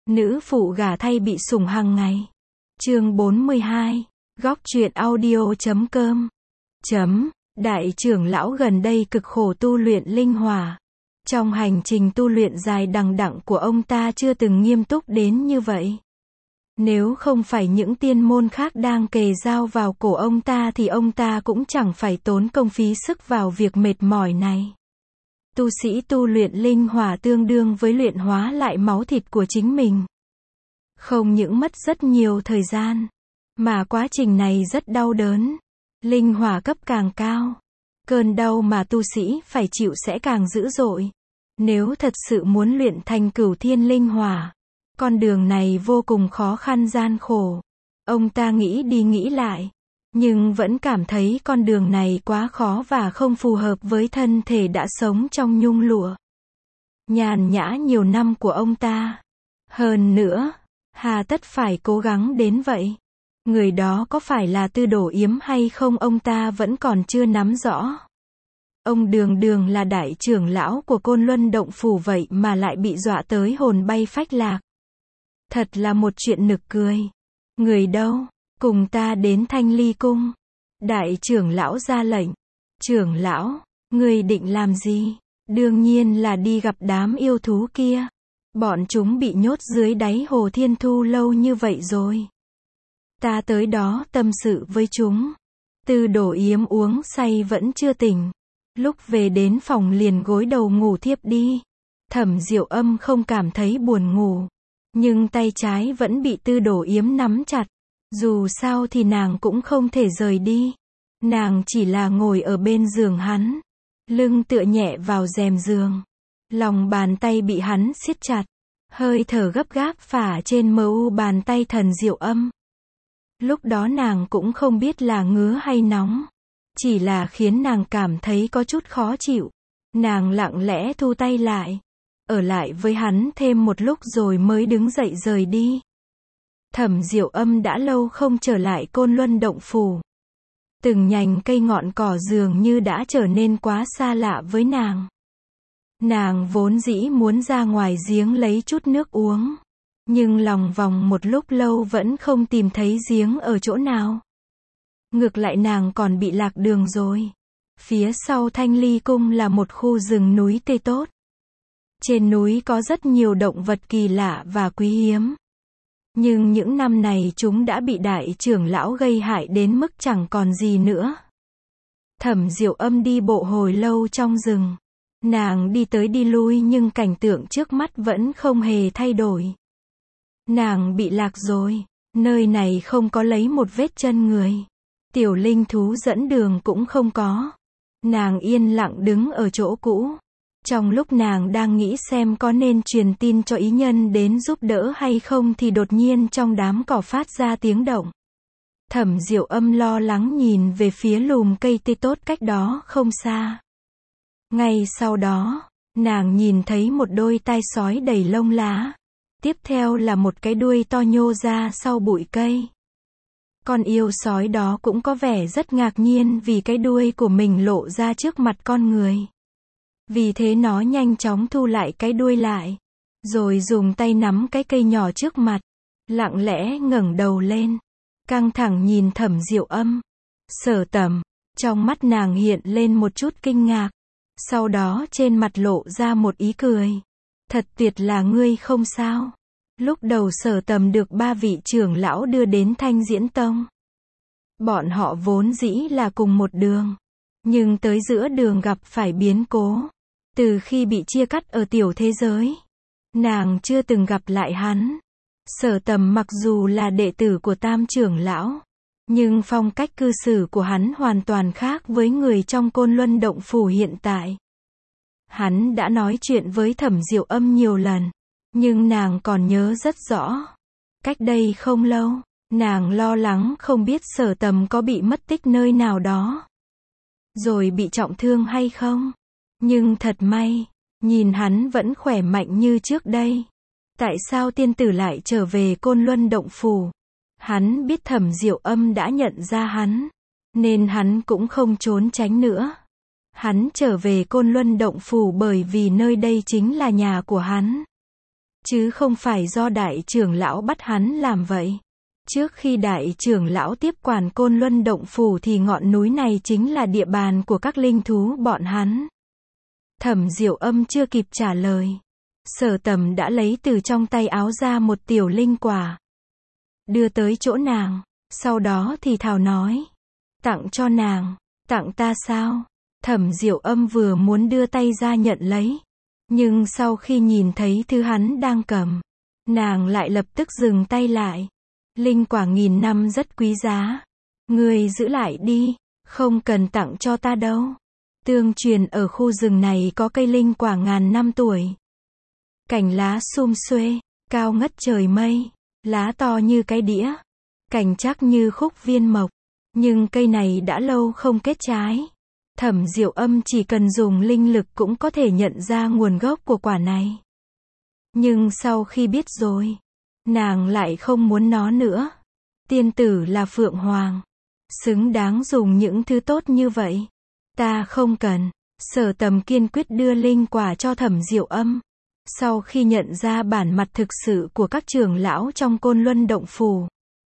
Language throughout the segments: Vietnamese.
Nữ phụ gả thay bị sủng hàng ngày. Chương 42. Góc truyện audio.com. Đại trưởng lão gần đây cực khổ tu luyện linh hỏa. Trong hành trình tu luyện dài đằng đẵng của ông ta chưa từng nghiêm túc đến như vậy. Nếu không phải những tiên môn khác đang kề dao vào cổ ông ta thì ông ta cũng chẳng phải tốn công phí sức vào việc mệt mỏi này. Tu sĩ tu luyện linh hỏa tương đương với luyện hóa lại máu thịt của chính mình. Không những mất rất nhiều thời gian, mà quá trình này rất đau đớn. Linh hỏa cấp càng cao, cơn đau mà tu sĩ phải chịu sẽ càng dữ dội. Nếu thật sự muốn luyện thành cửu thiên linh hỏa, con đường này vô cùng khó khăn gian khổ. Ông ta nghĩ đi nghĩ lại, nhưng vẫn cảm thấy con đường này quá khó và không phù hợp với thân thể đã sống trong nhung lụa, nhàn nhã nhiều năm của ông ta. Hơn nữa, hà tất phải cố gắng đến vậy? Người đó có phải là Tư Đồ Yếm hay không ông ta vẫn còn chưa nắm rõ. Ông đường đường là đại trưởng lão của Côn Luân Động Phủ vậy mà lại bị dọa tới hồn bay phách lạc. Thật là một chuyện nực cười. Người đâu? Cùng ta đến Thanh Ly Cung. Đại trưởng lão ra lệnh. Trưởng lão, người định làm gì? Đương nhiên là đi gặp đám yêu thú kia. Bọn chúng bị nhốt dưới đáy hồ Thiên Thu lâu như vậy rồi. Ta tới đó tâm sự với chúng. Tư Đồ Yếm uống say vẫn chưa tỉnh. Lúc về đến phòng liền gối đầu ngủ thiếp đi. Thẩm Diệu Âm không cảm thấy buồn ngủ, nhưng tay trái vẫn bị Tư Đồ Yếm nắm chặt. Dù sao thì nàng cũng không thể rời đi. Nàng chỉ là ngồi ở bên giường hắn, lưng tựa nhẹ vào rèm giường. Lòng bàn tay bị hắn siết chặt, hơi thở gấp gáp phả trên mờ u bàn tay Thần Diệu Âm. Lúc đó nàng cũng không biết là ngứa hay nóng, chỉ là khiến nàng cảm thấy có chút khó chịu. Nàng lặng lẽ thu tay lại, ở lại với hắn thêm một lúc rồi mới đứng dậy rời đi. Thẩm Diệu Âm đã lâu không trở lại Côn Luân Động Phủ. Từng nhành cây ngọn cỏ dường như đã trở nên quá xa lạ với nàng. Nàng vốn dĩ muốn ra ngoài giếng lấy chút nước uống, nhưng lòng vòng một lúc lâu vẫn không tìm thấy giếng ở chỗ nào. Ngược lại nàng còn bị lạc đường rồi. Phía sau Thanh Ly Cung là một khu rừng núi tươi tốt. Trên núi có rất nhiều động vật kỳ lạ và quý hiếm. Nhưng những năm này chúng đã bị đại trưởng lão gây hại đến mức chẳng còn gì nữa. Thẩm Diệu Âm đi bộ hồi lâu trong rừng. Nàng đi tới đi lui nhưng cảnh tượng trước mắt vẫn không hề thay đổi. Nàng bị lạc rồi. Nơi này không có lấy một vết chân người. Tiểu linh thú dẫn đường cũng không có. Nàng yên lặng đứng ở chỗ cũ. Trong lúc nàng đang nghĩ xem có nên truyền tin cho ý nhân đến giúp đỡ hay không thì đột nhiên trong đám cỏ phát ra tiếng động. Thẩm Diệu Âm lo lắng nhìn về phía lùm cây tươi tốt cách đó không xa. Ngay sau đó, nàng nhìn thấy một đôi tai sói đầy lông lá. Tiếp theo là một cái đuôi to nhô ra sau bụi cây. Con yêu sói đó cũng có vẻ rất ngạc nhiên vì cái đuôi của mình lộ ra trước mặt con người. Vì thế nó nhanh chóng thu lại cái đuôi lại, rồi dùng tay nắm cái cây nhỏ trước mặt, lặng lẽ ngẩng đầu lên, căng thẳng nhìn Thẩm Diệu Âm. Sở Tầm, trong mắt nàng hiện lên một chút kinh ngạc, sau đó trên mặt lộ ra một ý cười. Thật tuyệt là ngươi không sao. Lúc đầu Sở Tầm được 3 vị trưởng lão đưa đến Thanh Diễn Tông. Bọn họ vốn dĩ là cùng một đường, nhưng tới giữa đường gặp phải biến cố. Từ khi bị chia cắt ở tiểu thế giới, nàng chưa từng gặp lại hắn. Sở Tầm mặc dù là đệ tử của Tam trưởng lão, nhưng phong cách cư xử của hắn hoàn toàn khác với người trong Côn Luân Động Phủ hiện tại. Hắn đã nói chuyện với Thẩm Diệu Âm nhiều lần, nhưng nàng còn nhớ rất rõ. Cách đây không lâu, nàng lo lắng không biết Sở Tầm có bị mất tích nơi nào đó, rồi bị trọng thương hay không. Nhưng thật may, nhìn hắn vẫn khỏe mạnh như trước đây. Tại sao tiên tử lại trở về Côn Luân Động Phủ? Hắn biết Thẩm Diệu Âm đã nhận ra hắn, nên hắn cũng không trốn tránh nữa. Hắn trở về Côn Luân Động Phủ bởi vì nơi đây chính là nhà của hắn. chứ không phải do đại trưởng lão bắt hắn làm vậy. Trước khi đại trưởng lão tiếp quản Côn Luân Động Phủ thì ngọn núi này chính là địa bàn của các linh thú bọn hắn. Thẩm Diệu Âm chưa kịp trả lời. Sở Tầm đã lấy từ trong tay áo ra một tiểu linh quả. Đưa tới chỗ nàng, sau đó thì thào nói. Tặng cho nàng, tặng ta sao? Thẩm Diệu Âm vừa muốn đưa tay ra nhận lấy. Nhưng sau khi nhìn thấy thứ hắn đang cầm, nàng lại lập tức dừng tay lại. Linh quả 1000 năm rất quý giá. Ngươi giữ lại đi, không cần tặng cho ta đâu. Tương truyền ở khu rừng này có cây linh quả ngàn năm tuổi. Cành lá sum xuê, cao ngất trời mây, lá to như cái đĩa, cành chắc như khúc viên mộc. Nhưng cây này đã lâu không kết trái. Thẩm Diệu Âm chỉ cần dùng linh lực cũng có thể nhận ra nguồn gốc của quả này. Nhưng sau khi biết rồi, nàng lại không muốn nó nữa. Tiên tử là Phượng Hoàng, xứng đáng dùng những thứ tốt như vậy. Ta không cần. Sở Tầm kiên quyết đưa linh quả cho Thẩm Diệu Âm. Sau khi nhận ra bản mặt thực sự của các trưởng lão trong Côn Luân Động Phủ,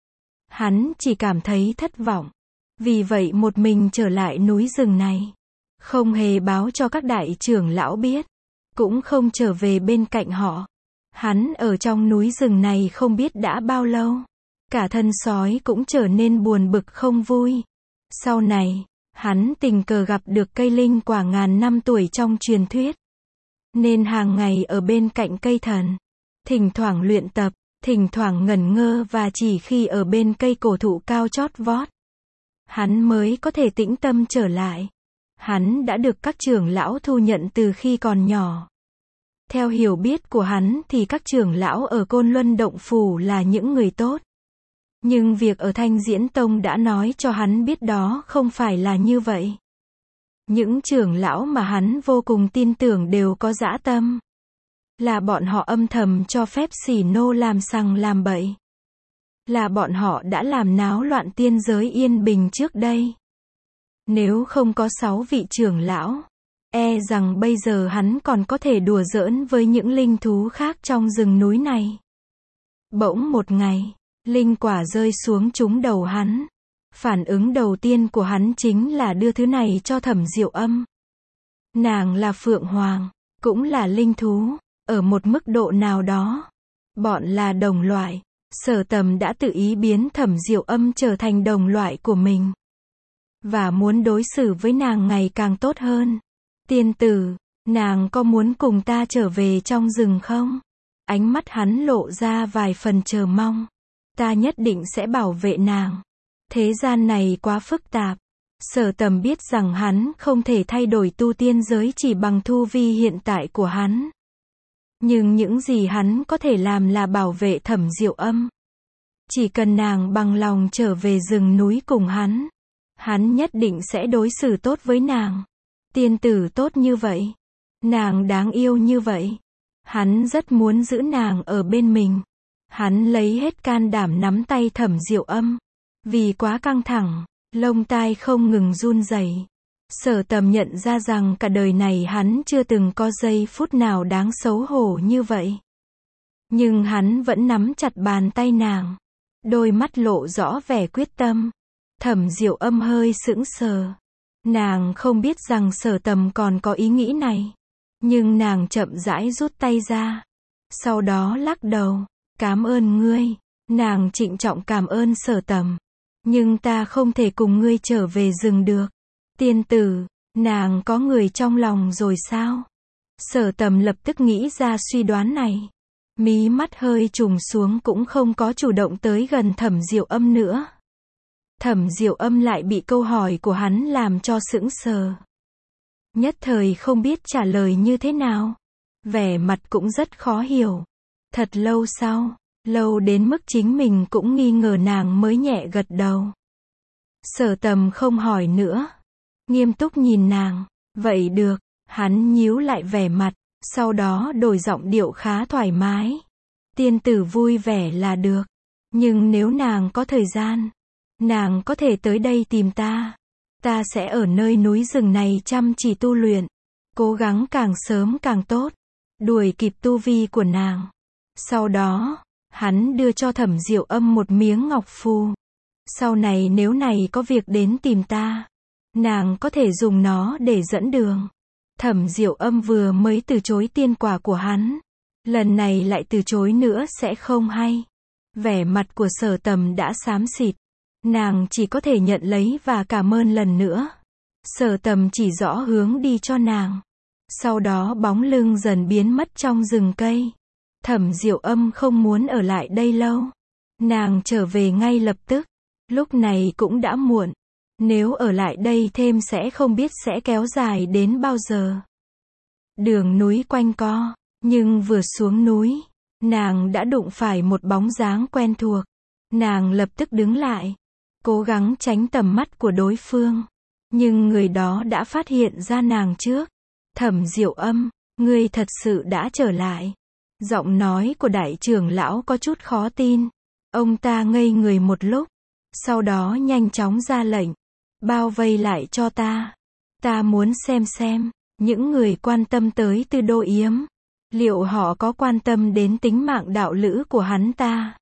hắn chỉ cảm thấy thất vọng. Vì vậy một mình trở lại núi rừng này, không hề báo cho các đại trưởng lão biết, cũng không trở về bên cạnh họ. Hắn ở trong núi rừng này không biết đã bao lâu, cả thân sói cũng trở nên buồn bực không vui. Sau này, hắn tình cờ gặp được cây linh quả ngàn năm tuổi trong truyền thuyết, nên hàng ngày ở bên cạnh cây thần, thỉnh thoảng luyện tập, thỉnh thoảng ngẩn ngơ và chỉ khi ở bên cây cổ thụ cao chót vót, hắn mới có thể tĩnh tâm trở lại. Hắn đã được các trưởng lão thu nhận từ khi còn nhỏ. Theo hiểu biết của hắn thì các trưởng lão ở Côn Luân Động Phủ là những người tốt. Nhưng việc ở Thanh Diễn Tông đã nói cho hắn biết đó không phải là như vậy. Những trưởng lão mà hắn vô cùng tin tưởng đều có dã tâm. Là bọn họ âm thầm cho phép Xỉ Nô làm sằng làm bậy. Là bọn họ đã làm náo loạn tiên giới yên bình trước đây. Nếu không có 6 vị trưởng lão, e rằng bây giờ hắn còn có thể đùa giỡn với những linh thú khác trong rừng núi này. Bỗng một ngày, linh quả rơi xuống trúng đầu hắn. Phản ứng đầu tiên của hắn chính là đưa thứ này cho Thẩm Diệu Âm. Nàng là Phượng Hoàng, cũng là linh thú, ở một mức độ nào đó. Bọn là đồng loại. Sở Tầm đã tự ý biến Thẩm Diệu Âm trở thành đồng loại của mình. Và muốn đối xử với nàng ngày càng tốt hơn. Tiên tử, nàng có muốn cùng ta trở về trong rừng không? Ánh mắt hắn lộ ra vài phần chờ mong. Ta nhất định sẽ bảo vệ nàng. Thế gian này quá phức tạp. Sở Tầm biết rằng hắn không thể thay đổi tu tiên giới chỉ bằng tu vi hiện tại của hắn. Nhưng những gì hắn có thể làm là bảo vệ Thẩm Diệu Âm. Chỉ cần nàng bằng lòng trở về rừng núi cùng hắn nhất định sẽ đối xử tốt với nàng. Tiên tử tốt như vậy, nàng đáng yêu như vậy, hắn rất muốn giữ nàng ở bên mình. Hắn lấy hết can đảm nắm tay Thẩm Diệu Âm. Vì quá căng thẳng, lông tai không ngừng run rẩy. Sở Tầm nhận ra rằng cả đời này hắn chưa từng có giây phút nào đáng xấu hổ như vậy. Nhưng hắn vẫn nắm chặt bàn tay nàng. Đôi mắt lộ rõ vẻ quyết tâm. Thẩm Diệu Âm hơi sững sờ. Nàng không biết rằng Sở Tầm còn có ý nghĩ này. Nhưng nàng chậm rãi rút tay ra. Sau đó lắc đầu. Cảm ơn ngươi. Nàng trịnh trọng cảm ơn Sở Tầm. Nhưng ta không thể cùng ngươi trở về rừng được. Tiên tử, nàng có người trong lòng rồi sao? Sở Tầm lập tức nghĩ ra suy đoán này. Mí mắt hơi trùng xuống cũng không có chủ động tới gần Thẩm Diệu Âm nữa. Thẩm Diệu Âm lại bị câu hỏi của hắn làm cho sững sờ. Nhất thời không biết trả lời như thế nào. Vẻ mặt cũng rất khó hiểu. Thật lâu sau, lâu đến mức chính mình cũng nghi ngờ nàng mới nhẹ gật đầu. Sở Tầm không hỏi nữa. Nghiêm túc nhìn nàng. Vậy được, hắn nhíu lại vẻ mặt, sau đó đổi giọng điệu khá thoải mái. Tiên tử vui vẻ là được. Nhưng nếu nàng có thời gian, nàng có thể tới đây tìm ta. Ta sẽ ở nơi núi rừng này chăm chỉ tu luyện. Cố gắng càng sớm càng tốt. Đuổi kịp tu vi của nàng. Sau đó, hắn đưa cho Thẩm Diệu Âm một miếng ngọc phù. Sau này nếu này có việc đến tìm ta, nàng có thể dùng nó để dẫn đường. Thẩm Diệu Âm vừa mới từ chối tiên quả của hắn, lần này lại từ chối nữa sẽ không hay. Vẻ mặt của Sở Tầm đã xám xịt, nàng chỉ có thể nhận lấy và cảm ơn lần nữa. Sở Tầm chỉ rõ hướng đi cho nàng. Sau đó bóng lưng dần biến mất trong rừng cây. Thẩm Diệu Âm không muốn ở lại đây lâu. Nàng trở về ngay lập tức. Lúc này cũng đã muộn. Nếu ở lại đây thêm sẽ không biết sẽ kéo dài đến bao giờ. Đường núi quanh co, nhưng vừa xuống núi, nàng đã đụng phải một bóng dáng quen thuộc. Nàng lập tức đứng lại, cố gắng tránh tầm mắt của đối phương. Nhưng người đó đã phát hiện ra nàng trước. Thẩm Diệu Âm, ngươi thật sự đã trở lại. Giọng nói của đại trưởng lão có chút khó tin. Ông ta ngây người một lúc, sau đó nhanh chóng ra lệnh. Bao vây lại cho ta. Ta muốn xem, những người quan tâm tới Tư Đô Yếm. Liệu họ có quan tâm đến tính mạng đạo lữ của hắn ta?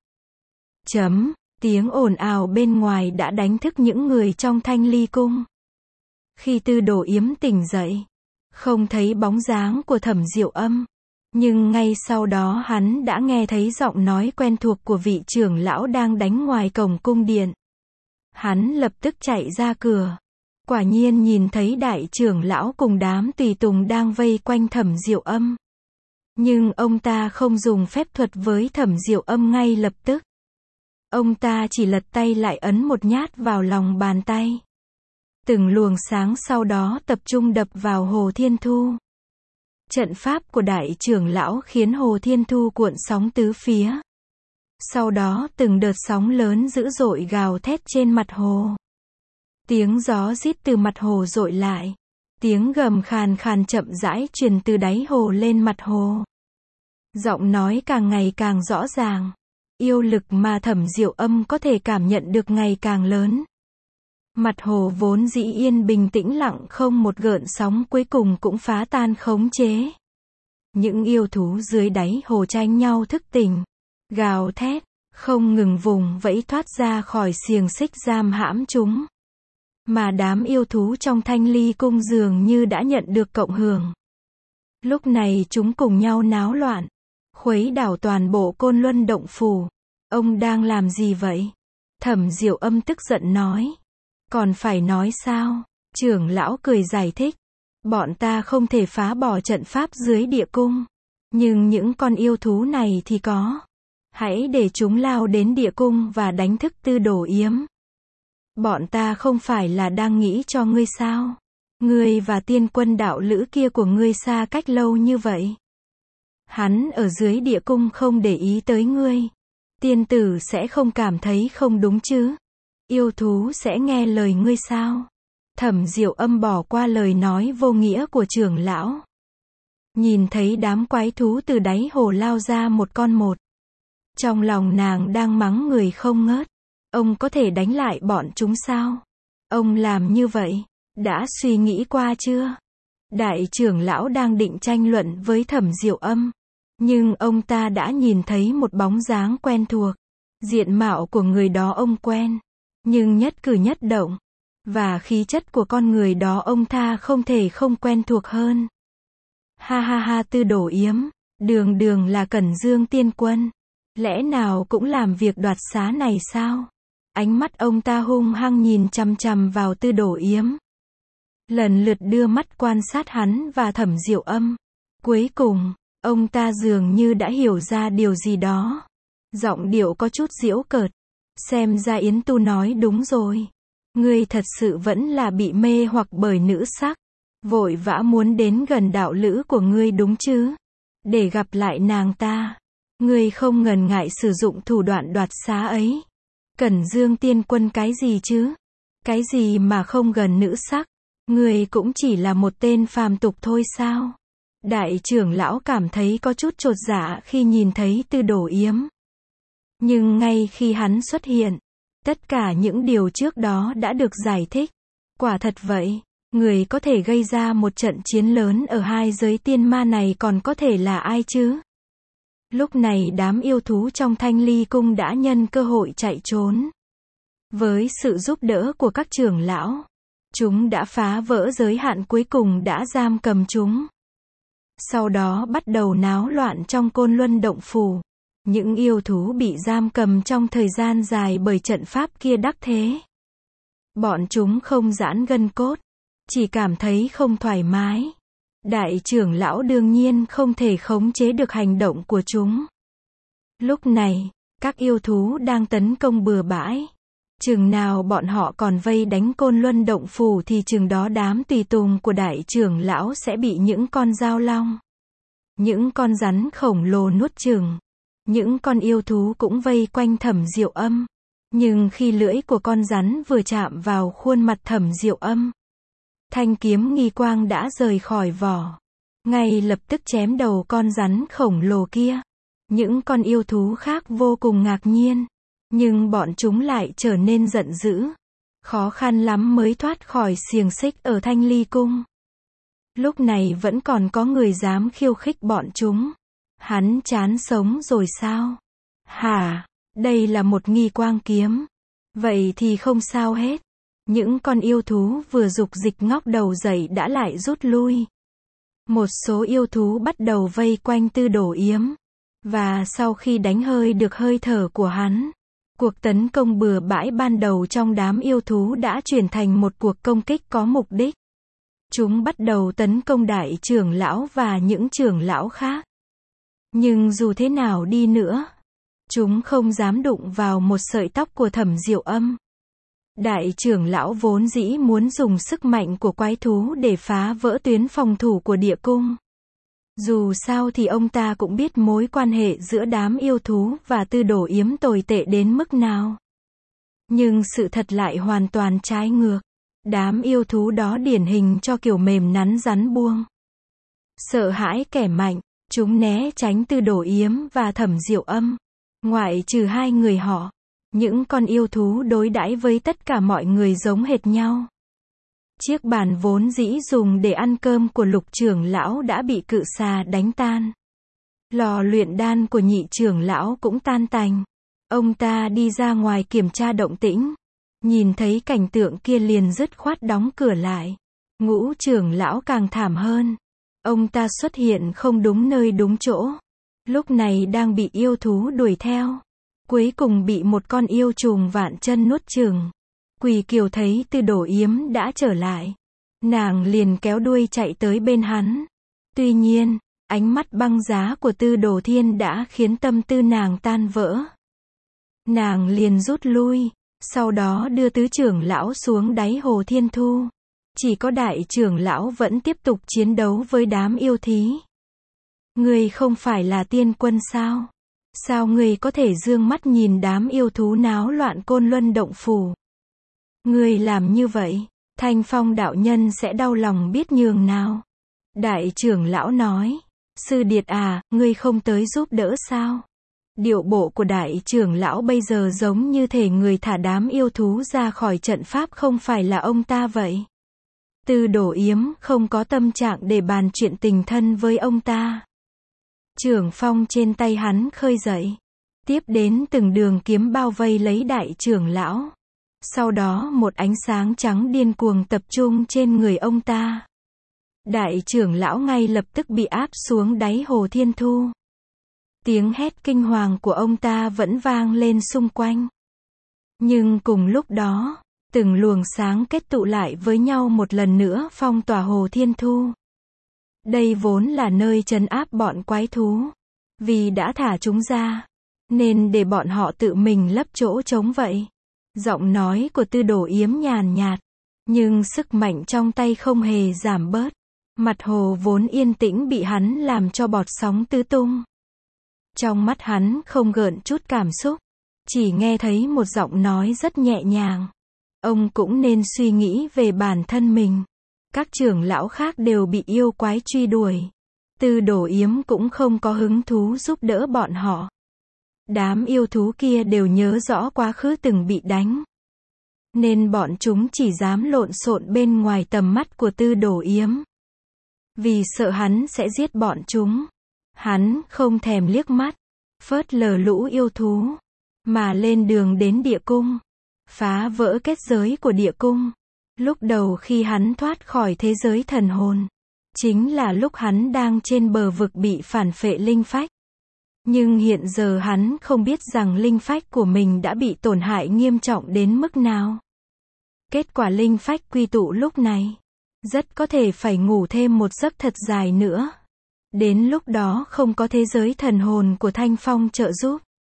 Tiếng ồn ào bên ngoài đã đánh thức những người trong Thanh Ly Cung. Khi Tư Đồ Yếm tỉnh dậy, không thấy bóng dáng của Thẩm Diệu Âm. Nhưng ngay sau đó hắn đã nghe thấy giọng nói quen thuộc của vị trưởng lão đang đánh ngoài cổng cung điện. Hắn lập tức chạy ra cửa. Quả nhiên nhìn thấy đại trưởng lão cùng đám tùy tùng đang vây quanh Thẩm Diệu Âm. Nhưng ông ta không dùng phép thuật với Thẩm Diệu Âm ngay lập tức. Ông ta chỉ lật tay lại ấn một nhát vào lòng bàn tay. Từng luồng sáng sau đó tập trung đập vào Hồ Thiên Thu. Trận pháp của đại trưởng lão khiến Hồ Thiên Thu cuộn sóng tứ phía. Sau đó từng đợt sóng lớn dữ dội gào thét trên mặt hồ. Tiếng gió rít từ mặt hồ dội lại. Tiếng gầm khàn khàn chậm rãi truyền từ đáy hồ lên mặt hồ. Giọng nói càng ngày càng rõ ràng. Yêu lực mà Thẩm Diệu Âm có thể cảm nhận được ngày càng lớn. Mặt hồ vốn dĩ yên bình tĩnh lặng không một gợn sóng cuối cùng cũng phá tan khống chế. Những yêu thú dưới đáy hồ tranh nhau thức tỉnh, gào thét, không ngừng vùng vẫy thoát ra khỏi xiềng xích giam hãm chúng. Mà đám yêu thú trong Thanh Ly Cung dường như đã nhận được cộng hưởng. Lúc này chúng cùng nhau náo loạn, khuấy đảo toàn bộ Côn Luân động phủ. Ông đang làm gì vậy? Thẩm Diệu Âm tức giận nói. Còn phải nói sao? Trưởng lão cười giải thích. Bọn ta không thể phá bỏ trận pháp dưới địa cung. Nhưng những con yêu thú này thì có. Hãy để chúng lao đến địa cung và đánh thức Tư Đồ Yếm. Bọn ta không phải là đang nghĩ cho ngươi sao? Ngươi và tiên quân đạo lữ kia của ngươi xa cách lâu như vậy. Hắn ở dưới địa cung không để ý tới ngươi. Tiên tử sẽ không cảm thấy không đúng chứ? Yêu thú sẽ nghe lời ngươi sao? Thẩm Diệu Âm bỏ qua lời nói vô nghĩa của trưởng lão. Nhìn thấy đám quái thú từ đáy hồ lao ra một con một. Trong lòng nàng đang mắng người không ngớt. Ông có thể đánh lại bọn chúng sao? Ông làm như vậy, đã suy nghĩ qua chưa? Đại trưởng lão đang định tranh luận với Thẩm Diệu Âm. Nhưng ông ta đã nhìn thấy một bóng dáng quen thuộc. Diện mạo của người đó ông quen. Nhưng nhất cử nhất động và khí chất của con người đó ông ta không thể không quen thuộc hơn. Ha ha ha, Tư Đồ Yếm, đường đường là Cẩn Dương tiên quân. Lẽ nào cũng làm việc đoạt xá này sao? Ánh mắt ông ta hung hăng nhìn chằm chằm vào Tư Đồ Yếm. Lần lượt đưa mắt quan sát hắn và Thẩm Diệu Âm. Cuối cùng, ông ta dường như đã hiểu ra điều gì đó. Giọng điệu có chút giễu cợt. Xem ra Yến Tu nói đúng rồi. Ngươi thật sự vẫn là bị mê hoặc bởi nữ sắc. Vội vã muốn đến gần đạo lữ của ngươi đúng chứ? Để gặp lại nàng ta. Ngươi không ngần ngại sử dụng thủ đoạn đoạt xá ấy. Cẩn Dương tiên quân cái gì chứ? Cái gì mà không gần nữ sắc? Ngươi cũng chỉ là một tên phàm tục thôi sao? Đại trưởng lão cảm thấy có chút chột dạ khi nhìn thấy Tư Đồ Yếm. Nhưng ngay khi hắn xuất hiện, tất cả những điều trước đó đã được giải thích. Quả thật vậy, người có thể gây ra một trận chiến lớn ở hai giới tiên ma này còn có thể là ai chứ? Lúc này đám yêu thú trong Thanh Ly Cung đã nhân cơ hội chạy trốn. Với sự giúp đỡ của các trưởng lão, chúng đã phá vỡ giới hạn cuối cùng đã giam cầm chúng. Sau đó bắt đầu náo loạn trong Côn Luân Động Phủ. Những yêu thú bị giam cầm trong thời gian dài bởi trận pháp kia đắc thế. Bọn chúng không giãn gân cốt, chỉ cảm thấy không thoải mái. Đại trưởng lão đương nhiên không thể khống chế được hành động của chúng. Lúc này, các yêu thú đang tấn công bừa bãi. Chừng nào bọn họ còn vây đánh Côn Luân Động Phủ thì chừng đó đám tùy tùng của đại trưởng lão sẽ bị những con dao long, những con rắn khổng lồ nuốt chửng. Những con yêu thú cũng vây quanh Thẩm Diệu Âm. Nhưng khi lưỡi của con rắn vừa chạm vào khuôn mặt Thẩm Diệu Âm, thanh kiếm nghi quang đã rời khỏi vỏ. Ngay lập tức chém đầu con rắn khổng lồ kia. Những con yêu thú khác vô cùng ngạc nhiên. Nhưng bọn chúng lại trở nên giận dữ. Khó khăn lắm mới thoát khỏi xiềng xích ở Thanh Ly Cung. Lúc này vẫn còn có người dám khiêu khích bọn chúng. Hắn chán sống rồi sao? Hả? Đây là một nghi quang kiếm. Vậy thì không sao hết. Những con yêu thú vừa dục dịch ngóc đầu dậy đã lại rút lui. Một số yêu thú bắt đầu vây quanh Tư Đồ Yếm. Và sau khi đánh hơi được hơi thở của hắn, cuộc tấn công bừa bãi ban đầu trong đám yêu thú đã chuyển thành một cuộc công kích có mục đích. Chúng bắt đầu tấn công đại trưởng lão và những trưởng lão khác. Nhưng dù thế nào đi nữa, chúng không dám đụng vào một sợi tóc của Thẩm Diệu Âm. Đại trưởng lão vốn dĩ muốn dùng sức mạnh của quái thú để phá vỡ tuyến phòng thủ của địa cung. Dù sao thì ông ta cũng biết mối quan hệ giữa đám yêu thú và Tư Đồ Yếm tồi tệ đến mức nào. Nhưng sự thật lại hoàn toàn trái ngược. Đám yêu thú đó điển hình cho kiểu mềm nắn rắn buông. Sợ hãi kẻ mạnh, chúng né tránh Tư Đồ Yếm và Thẩm Diệu Âm. Ngoại trừ hai người họ, những con yêu thú đối đãi với tất cả mọi người giống hệt nhau. Chiếc bàn vốn dĩ dùng để ăn cơm của Lục trưởng lão đã bị cự xà đánh tan. Lò luyện đan của Nhị trưởng lão cũng tan tành. Ông ta đi ra ngoài kiểm tra động tĩnh. Nhìn thấy cảnh tượng kia liền dứt khoát đóng cửa lại. Ngũ trưởng lão càng thảm hơn. Ông ta xuất hiện không đúng nơi đúng chỗ. Lúc này đang bị yêu thú đuổi theo. Cuối cùng bị một con yêu trùng vạn chân nuốt chửng. Quỳ Kiều thấy Tư Đồ Yếm đã trở lại. Nàng liền kéo đuôi chạy tới bên hắn. Tuy nhiên, ánh mắt băng giá của Tư Đồ Thiên đã khiến tâm tư nàng tan vỡ. Nàng liền rút lui, sau đó đưa tứ trưởng lão xuống đáy hồ Thiên Thu. Chỉ có đại trưởng lão vẫn tiếp tục chiến đấu với đám yêu thí. Ngươi không phải là tiên quân sao? Sao ngươi có thể dương mắt nhìn đám yêu thú náo loạn Côn Luân Động Phủ? Ngươi làm như vậy, Thanh Phong đạo nhân sẽ đau lòng biết nhường nào. Đại trưởng lão nói, Sư Điệt à, ngươi không tới giúp đỡ sao? Điệu bộ của đại trưởng lão bây giờ giống như thể người thả đám yêu thú ra khỏi trận pháp không phải là ông ta vậy. Tư Đồ Yếm không có tâm trạng để bàn chuyện tình thân với ông ta. Trưởng phong trên tay hắn khơi dậy. Tiếp đến từng đường kiếm bao vây lấy đại trưởng lão. Sau đó một ánh sáng trắng điên cuồng tập trung trên người ông ta. Đại trưởng lão ngay lập tức bị áp xuống đáy hồ Thiên Thu. Tiếng hét kinh hoàng của ông ta vẫn vang lên xung quanh. Nhưng cùng lúc đó, từng luồng sáng kết tụ lại với nhau một lần nữa phong tỏa hồ Thiên Thu. Đây vốn là nơi trấn áp bọn quái thú. Vì đã thả chúng ra, nên để bọn họ tự mình lấp chỗ trống vậy. Giọng nói của Tư Đồ Yếm nhàn nhạt, nhưng sức mạnh trong tay không hề giảm bớt. Mặt hồ vốn yên tĩnh bị hắn làm cho bọt sóng tứ tung. Trong mắt hắn không gợn chút cảm xúc, chỉ nghe thấy một giọng nói rất nhẹ nhàng. Ông cũng nên suy nghĩ về bản thân mình. Các trưởng lão khác đều bị yêu quái truy đuổi. Tư Đồ Yếm cũng không có hứng thú giúp đỡ bọn họ. Đám yêu thú kia đều nhớ rõ quá khứ từng bị đánh. Nên bọn chúng chỉ dám lộn xộn bên ngoài tầm mắt của Tư Đồ Yếm. Vì sợ hắn sẽ giết bọn chúng. Hắn không thèm liếc mắt, phớt lờ lũ yêu thú, mà lên đường đến địa cung, phá vỡ kết giới của địa cung. Lúc đầu khi hắn thoát khỏi thế giới thần hồn, chính là lúc hắn đang trên bờ vực bị phản phệ linh phách. Nhưng hiện giờ hắn không biết rằng linh phách của mình đã bị tổn hại nghiêm trọng đến mức nào. Kết quả linh phách quy tụ lúc này, rất có thể phải ngủ thêm một giấc thật dài nữa. Đến lúc đó không có thế giới thần hồn của Thanh Phong trợ giúp.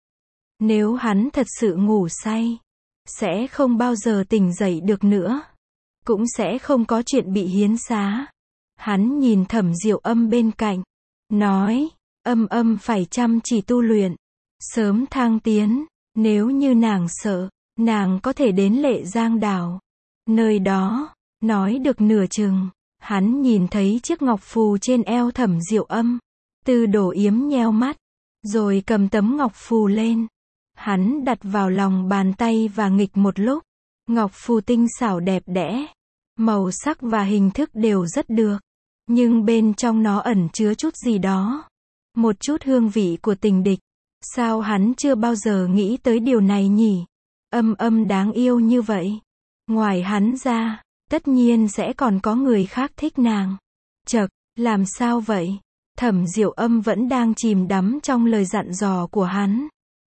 Nếu hắn thật sự ngủ say, sẽ không bao giờ tỉnh dậy được nữa. Cũng sẽ không có chuyện bị hiến xá. Hắn nhìn Thẩm Diệu Âm bên cạnh, nói, Âm phải chăm chỉ tu luyện, sớm thăng tiến. Nếu như nàng sợ, nàng có thể đến Lệ Giang Đảo. Nơi đó, nói được nửa chừng, hắn nhìn thấy chiếc ngọc phù trên eo Thẩm Diệu Âm. Tư Đồ Yếm nheo mắt, rồi cầm tấm ngọc phù lên. Hắn đặt vào lòng bàn tay và nghịch một lúc. Ngọc phù tinh xảo đẹp đẽ, màu sắc và hình thức đều rất được. Nhưng bên trong nó ẩn chứa chút gì đó. Một chút hương vị của tình địch. Sao hắn chưa bao giờ nghĩ tới điều này nhỉ? Âm đáng yêu như vậy. Ngoài hắn ra, tất nhiên sẽ còn có người khác thích nàng. Chậc, làm sao vậy? Thẩm Diệu Âm vẫn đang chìm đắm trong lời dặn dò của hắn.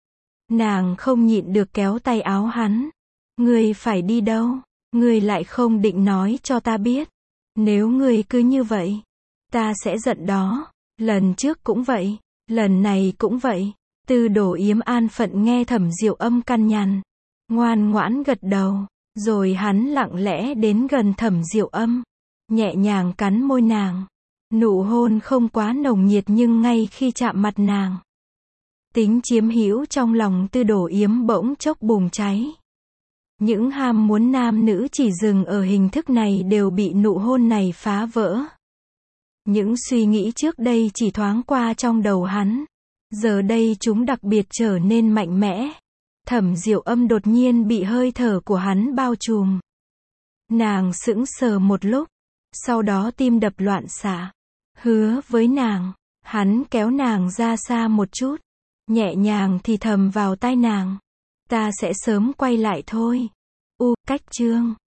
Nàng không nhịn được kéo tay áo hắn. Ngươi phải đi đâu? Ngươi lại không định nói cho ta biết. Nếu ngươi cứ như vậy, ta sẽ giận đó. Lần trước cũng vậy, lần này cũng vậy. Tư Đồ Yếm an phận nghe Thẩm Diệu Âm căn nhằn, ngoan ngoãn gật đầu, rồi hắn lặng lẽ đến gần Thẩm Diệu Âm, nhẹ nhàng cắn môi nàng. Nụ hôn không quá nồng nhiệt nhưng ngay khi chạm mặt nàng, tính chiếm hữu trong lòng Tư Đồ Yếm bỗng chốc bùng cháy. Những ham muốn nam nữ chỉ dừng ở hình thức này đều bị nụ hôn này phá vỡ. Những suy nghĩ trước đây chỉ thoáng qua trong đầu hắn, giờ đây chúng đặc biệt trở nên mạnh mẽ. Thẩm Diệu Âm đột nhiên bị hơi thở của hắn bao trùm. Nàng sững sờ một lúc, sau đó tim đập loạn xạ. Hứa với nàng, hắn kéo nàng ra xa một chút, nhẹ nhàng thì thầm vào tai nàng. Ta sẽ sớm quay lại thôi. Cách chương